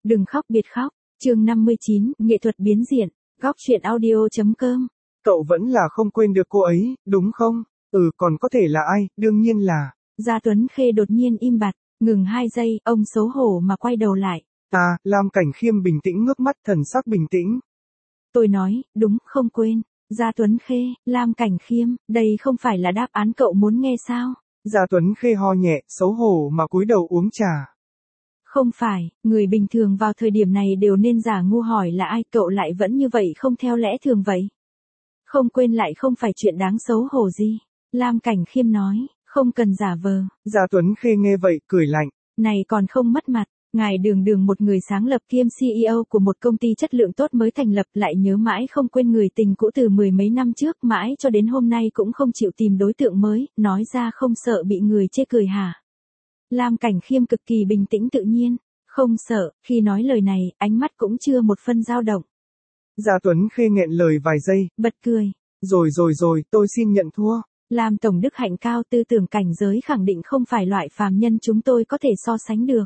Đừng khóc biệt khóc. Chương 59, nghệ thuật biến diện. Góc truyện audio.com. Cậu vẫn là không quên được cô ấy, đúng không? Còn có thể là ai, đương nhiên là. Gia Tuấn Khê đột nhiên im bặt, ngừng 2 giây, ông xấu hổ mà quay đầu lại. Lam Cảnh Khiêm bình tĩnh ngước mắt, thần sắc bình tĩnh. Tôi nói, đúng, không quên. Gia Tuấn Khê, Lam Cảnh Khiêm, đây không phải là đáp án cậu muốn nghe sao? Gia Tuấn Khê ho nhẹ, xấu hổ mà cúi đầu uống trà. Không phải, người bình thường vào thời điểm này đều nên giả ngu, hỏi là ai, cậu lại vẫn như vậy, không theo lẽ thường vậy. Không quên lại không phải chuyện đáng xấu hổ gì. Lam Cảnh Khiêm nói, không cần giả vờ. Gia Tuấn Khê nghe vậy, cười lạnh. Này còn không mất mặt, ngài Đường một người sáng lập kiêm CEO của một công ty chất lượng tốt mới thành lập, lại nhớ mãi không quên người tình cũ từ 10 mấy năm trước, mãi cho đến hôm nay cũng không chịu tìm đối tượng mới, nói ra không sợ bị người chê cười hả? Lam Cảnh Khiêm cực kỳ bình tĩnh tự nhiên, không sợ, khi nói lời này, ánh mắt cũng chưa một phân dao động. Gia Tuấn Khê nghẹn lời vài giây, bật cười. Rồi, tôi xin nhận thua. Lam tổng đức hạnh cao, tư tưởng cảnh giới khẳng định không phải loại phàm nhân chúng tôi có thể so sánh được.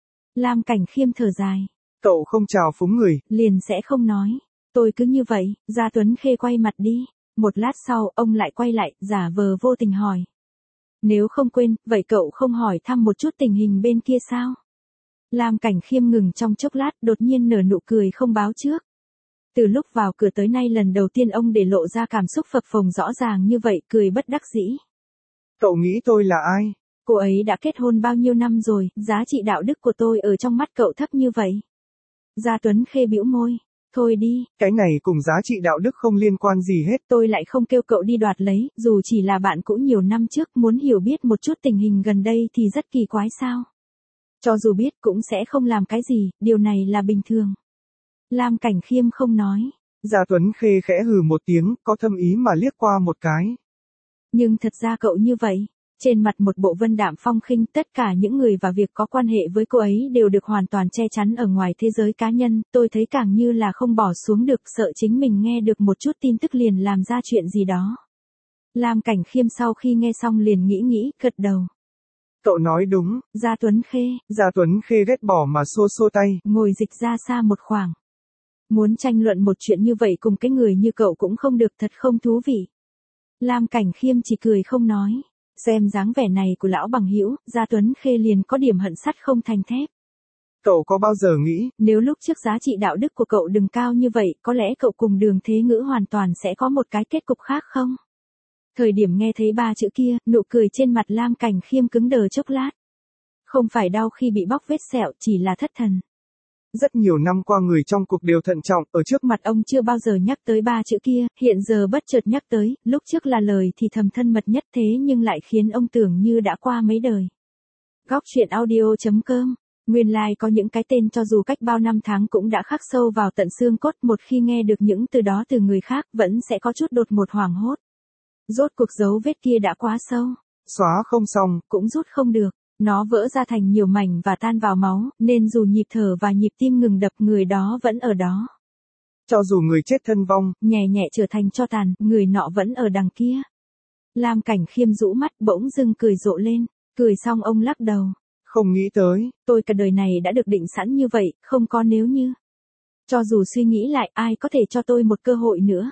Lam Cảnh Khiêm thở dài. Cậu không chào phúng người, liền sẽ không nói. Tôi cứ như vậy. Gia Tuấn Khê quay mặt đi. Một lát sau, ông lại quay lại, giả vờ vô tình hỏi. Nếu không quên, vậy cậu không hỏi thăm một chút tình hình bên kia sao? Lam Cảnh Khiêm ngừng trong chốc lát, đột nhiên nở nụ cười không báo trước. Từ lúc vào cửa tới nay lần đầu tiên ông để lộ ra cảm xúc phập phồng rõ ràng như vậy, cười bất đắc dĩ. Cậu nghĩ tôi là ai? Cô ấy đã kết hôn bao nhiêu năm rồi, giá trị đạo đức của tôi ở trong mắt cậu thấp như vậy. Gia Tuấn Khê bĩu môi. Thôi đi. Cái này cùng giá trị đạo đức không liên quan gì hết. Tôi lại không kêu cậu đi đoạt lấy, dù chỉ là bạn cũ nhiều năm trước, muốn hiểu biết một chút tình hình gần đây thì rất kỳ quái sao. Cho dù biết cũng sẽ không làm cái gì, điều này là bình thường. Lam Cảnh Khiêm không nói. Gia Tuấn Khê khẽ hừ một tiếng, có thâm ý mà liếc qua một cái. Nhưng thật ra cậu như vậy. Trên mặt một bộ vân đạm phong khinh, tất cả những người và việc có quan hệ với cô ấy đều được hoàn toàn che chắn ở ngoài thế giới cá nhân, tôi thấy càng như là không bỏ xuống được, sợ chính mình nghe được một chút tin tức liền làm ra chuyện gì đó. Lam Cảnh Khiêm sau khi nghe xong liền nghĩ, gật đầu. Cậu nói đúng. Gia Tuấn Khê. Gia Tuấn Khê ghét bỏ mà xua tay. Ngồi dịch ra xa một khoảng. Muốn tranh luận một chuyện như vậy cùng cái người như cậu cũng không được, thật không thú vị. Lam Cảnh Khiêm chỉ cười không nói. Xem dáng vẻ này của lão bằng hữu, Gia Tuấn Khê liền có điểm hận sắt không thành thép. Cậu có bao giờ nghĩ, nếu lúc trước giá trị đạo đức của cậu đừng cao như vậy, có lẽ cậu cùng Đường Thế Ngữ hoàn toàn sẽ có một cái kết cục khác không? Thời điểm nghe thấy 3 chữ kia, nụ cười trên mặt Lam Cảnh Khiêm cứng đờ chốc lát. Không phải đau khi bị bóc vết sẹo, chỉ là thất thần. Rất nhiều năm qua người trong cuộc đều thận trọng, ở trước mặt ông chưa bao giờ nhắc tới 3 chữ kia, hiện giờ bất chợt nhắc tới, lúc trước là lời thì thầm thân mật nhất, thế nhưng lại khiến ông tưởng như đã qua mấy đời. Góc truyện audio.com. Nguyên lai có những cái tên cho dù cách bao năm tháng cũng đã khắc sâu vào tận xương cốt, một khi nghe được những từ đó từ người khác vẫn sẽ có chút đột ngột hoảng hốt. Rốt cuộc dấu vết kia đã quá sâu. Xóa không xong, cũng rút không được. Nó vỡ ra thành nhiều mảnh và tan vào máu, nên dù nhịp thở và nhịp tim ngừng đập, người đó vẫn ở đó. Cho dù người chết thân vong, nhẹ nhẹ trở thành tro tàn, người nọ vẫn ở đằng kia. Lam Cảnh Khiêm rũ mắt bỗng dưng cười rộ lên, cười xong ông lắc đầu. Không nghĩ tới, tôi cả đời này đã được định sẵn như vậy, không có nếu như. Cho dù suy nghĩ lại, ai có thể cho tôi một cơ hội nữa?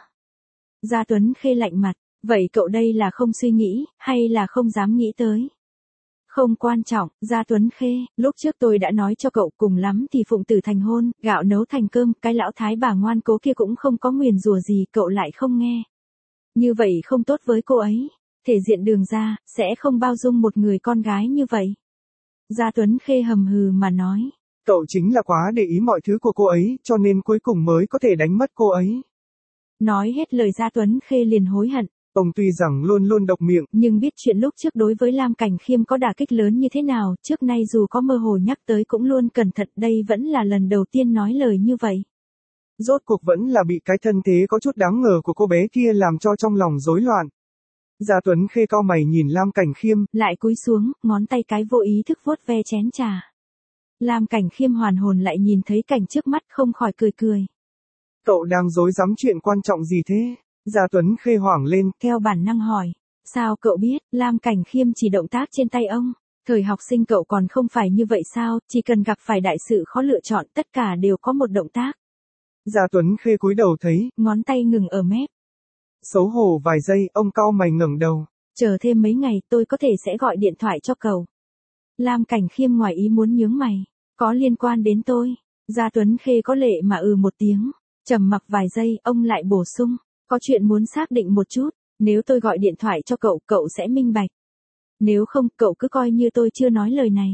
Gia Tuấn Khê lạnh mặt, vậy cậu đây là không suy nghĩ, hay là không dám nghĩ tới? Không quan trọng, Gia Tuấn Khê, lúc trước tôi đã nói cho cậu, cùng lắm thì phụng tử thành hôn, gạo nấu thành cơm, cái lão thái bà ngoan cố kia cũng không có nguyền rủa gì, cậu lại không nghe. Như vậy không tốt với cô ấy, thể diện Đường ra, sẽ không bao dung một người con gái như vậy. Gia Tuấn Khê hầm hừ mà nói. Cậu chính là quá để ý mọi thứ của cô ấy, cho nên cuối cùng mới có thể đánh mất cô ấy. Nói hết lời Gia Tuấn Khê liền hối hận. Ông tuy rằng luôn luôn độc miệng, nhưng biết chuyện lúc trước đối với Lam Cảnh Khiêm có đả kích lớn như thế nào, trước nay dù có mơ hồ nhắc tới cũng luôn cẩn thận, đây vẫn là lần đầu tiên nói lời như vậy. Rốt cuộc vẫn là bị cái thân thế có chút đáng ngờ của cô bé kia làm cho trong lòng rối loạn. Gia Tuấn Khê cau mày nhìn Lam Cảnh Khiêm, lại cúi xuống, ngón tay cái vô ý thức vuốt ve chén trà. Lam Cảnh Khiêm hoàn hồn lại nhìn thấy cảnh trước mắt không khỏi cười. Cậu đang rối rắm chuyện quan trọng gì thế? Gia Tuấn Khê hoảng lên, theo bản năng hỏi. Sao cậu biết? Lam Cảnh Khiêm chỉ động tác trên tay ông. Thời học sinh cậu còn không phải như vậy sao, chỉ cần gặp phải đại sự khó lựa chọn tất cả đều có một động tác. Gia Tuấn Khê cúi đầu thấy, ngón tay ngừng ở mép. Xấu hổ vài giây, ông cau mày ngẩng đầu. Chờ thêm mấy ngày tôi có thể sẽ gọi điện thoại cho cậu. Lam Cảnh Khiêm ngoài ý muốn nhướng mày. Có liên quan đến tôi. Gia Tuấn Khê có lệ mà một tiếng. Trầm mặc vài giây, ông lại bổ sung. Có chuyện muốn xác định một chút. Nếu tôi gọi điện thoại cho cậu, cậu sẽ minh bạch. Nếu không, cậu cứ coi như tôi chưa nói lời này.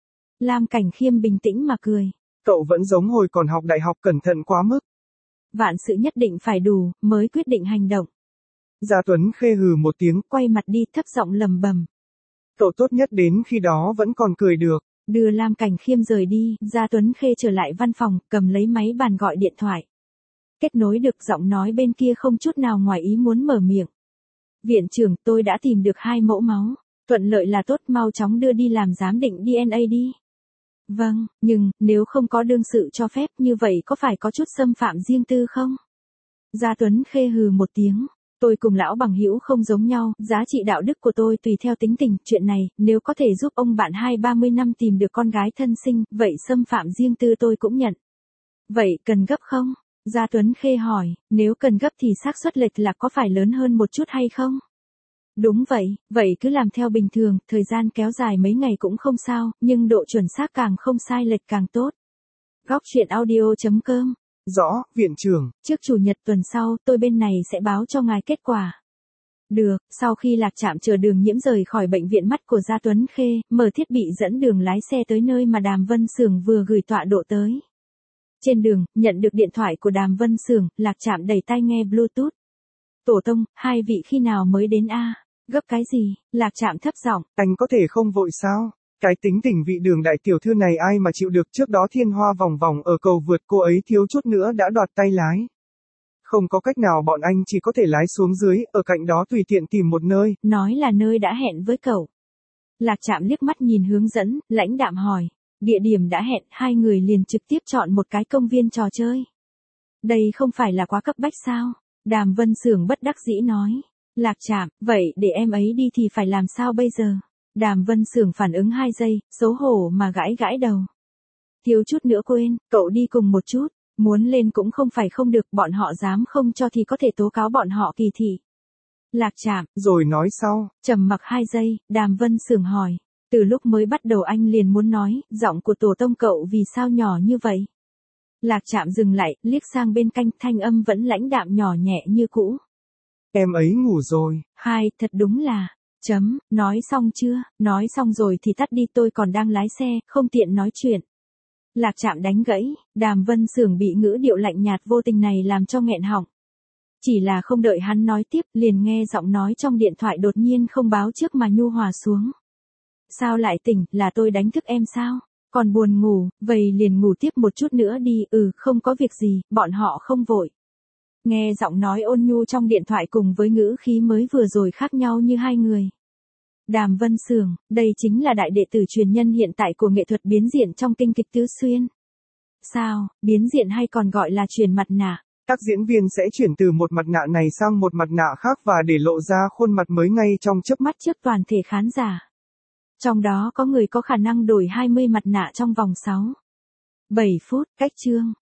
Lam Cảnh Khiêm bình tĩnh mà cười. Cậu vẫn giống hồi còn học đại học, cẩn thận quá mức. Vạn sự nhất định phải đủ, mới quyết định hành động. Gia Tuấn Khê hừ một tiếng, quay mặt đi thấp giọng lầm bầm. Cậu tốt nhất đến khi đó vẫn còn cười được. Đưa Lam Cảnh Khiêm rời đi, Gia Tuấn Khê trở lại văn phòng, cầm lấy máy bàn gọi điện thoại. Kết nối được, giọng nói bên kia không chút nào ngoài ý muốn mở miệng. Viện trưởng, tôi đã tìm được 2 mẫu máu. Thuận lợi là tốt, mau chóng đưa đi làm giám định DNA đi. Vâng, nhưng, nếu không có đương sự cho phép như vậy có phải có chút xâm phạm riêng tư không? Gia Tuấn Khê hừ một tiếng. Tôi cùng lão bằng hữu không giống nhau, giá trị đạo đức của tôi tùy theo tính tình, chuyện này, nếu có thể giúp ông bạn 20-30 năm tìm được con gái thân sinh, vậy xâm phạm riêng tư tôi cũng nhận. Vậy, cần gấp không? Gia Tuấn Khê hỏi, nếu cần gấp thì xác suất lệch lạc có phải lớn hơn một chút hay không? Đúng vậy cứ làm theo bình thường, thời gian kéo dài mấy ngày cũng không sao, nhưng độ chuẩn xác càng không sai lệch càng tốt. Góc truyện audio.com. Rõ, viện trưởng. Trước chủ nhật tuần sau, tôi bên này sẽ báo cho ngài kết quả. Được, sau khi Lạc Trạm chờ Đường Nhiễm rời khỏi bệnh viện mắt của Gia Tuấn Khê, mở thiết bị dẫn đường lái xe tới nơi mà Đàm Vân Xưởng vừa gửi tọa độ tới. Trên đường, nhận được điện thoại của Đàm Vân Xưởng, Lạc Trạm đẩy tai nghe Bluetooth. Tổ tông, 2 vị khi nào mới đến a? Gấp cái gì? Lạc Trạm thấp giọng. Anh có thể không vội sao? Cái tính tình vị Đường đại tiểu thư này ai mà chịu được, trước đó Thiên Hoa vòng vòng ở cầu vượt cô ấy thiếu chút nữa đã đoạt tay lái. Không có cách nào, bọn anh chỉ có thể lái xuống dưới, ở cạnh đó tùy tiện tìm một nơi. Nói là nơi đã hẹn với cậu. Lạc Trạm liếc mắt nhìn hướng dẫn, lãnh đạm hỏi. Địa điểm đã hẹn, 2 người liền trực tiếp chọn một cái công viên trò chơi. Đây không phải là quá cấp bách sao? Đàm Vân Xưởng bất đắc dĩ nói. Lạc Trạm, vậy để em ấy đi thì phải làm sao bây giờ? Đàm Vân Xưởng phản ứng 2 giây, xấu hổ mà gãi đầu. Thiếu chút nữa quên, cậu đi cùng một chút. Muốn lên cũng không phải không được, bọn họ dám không cho thì có thể tố cáo bọn họ kỳ thị. Lạc Trạm, rồi nói sau. Trầm mặc 2 giây, Đàm Vân Xưởng hỏi. Từ lúc mới bắt đầu anh liền muốn nói, giọng của tổ tông cậu vì sao nhỏ như vậy? Lạc Trạm dừng lại, liếc sang bên cạnh, thanh âm vẫn lãnh đạm nhỏ nhẹ như cũ. Em ấy ngủ rồi. Thật đúng là. Nói xong chưa? Nói xong rồi thì tắt đi, tôi còn đang lái xe, không tiện nói chuyện. Lạc Trạm đánh gãy, Đàm Vân Xưởng bị ngữ điệu lạnh nhạt vô tình này làm cho nghẹn họng. Chỉ là không đợi hắn nói tiếp, liền nghe giọng nói trong điện thoại đột nhiên không báo trước mà nhu hòa xuống. Sao lại tỉnh, là tôi đánh thức em sao? Còn buồn ngủ, vậy liền ngủ tiếp một chút nữa đi, không có việc gì, bọn họ không vội. Nghe giọng nói ôn nhu trong điện thoại cùng với ngữ khí mới vừa rồi khác nhau như 2 người. Đàm Vân Xưởng, đây chính là đại đệ tử truyền nhân hiện tại của nghệ thuật biến diện trong kinh kịch Tứ Xuyên. Sao, biến diện hay còn gọi là chuyển mặt nạ? Các diễn viên sẽ chuyển từ một mặt nạ này sang một mặt nạ khác và để lộ ra khuôn mặt mới ngay trong chớp mắt trước toàn thể khán giả. Trong đó có người có khả năng đổi 20 mặt nạ trong vòng 6-7 phút, cách chương.